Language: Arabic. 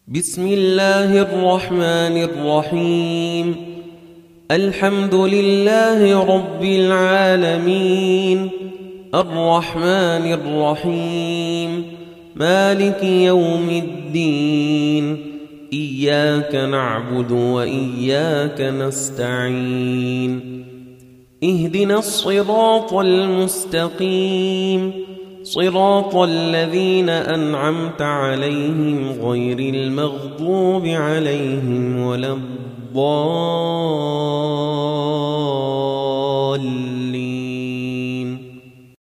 بسم الله الرحمن الرحيم. الحمد لله رب العالمين، الرحمن الرحيم، مالك يوم الدين، إياك نعبد وإياك نستعين. اهدنا الصراط المستقيم، صراط الذين أنعمت عليهم غير المغضوب عليهم ولا الضالين.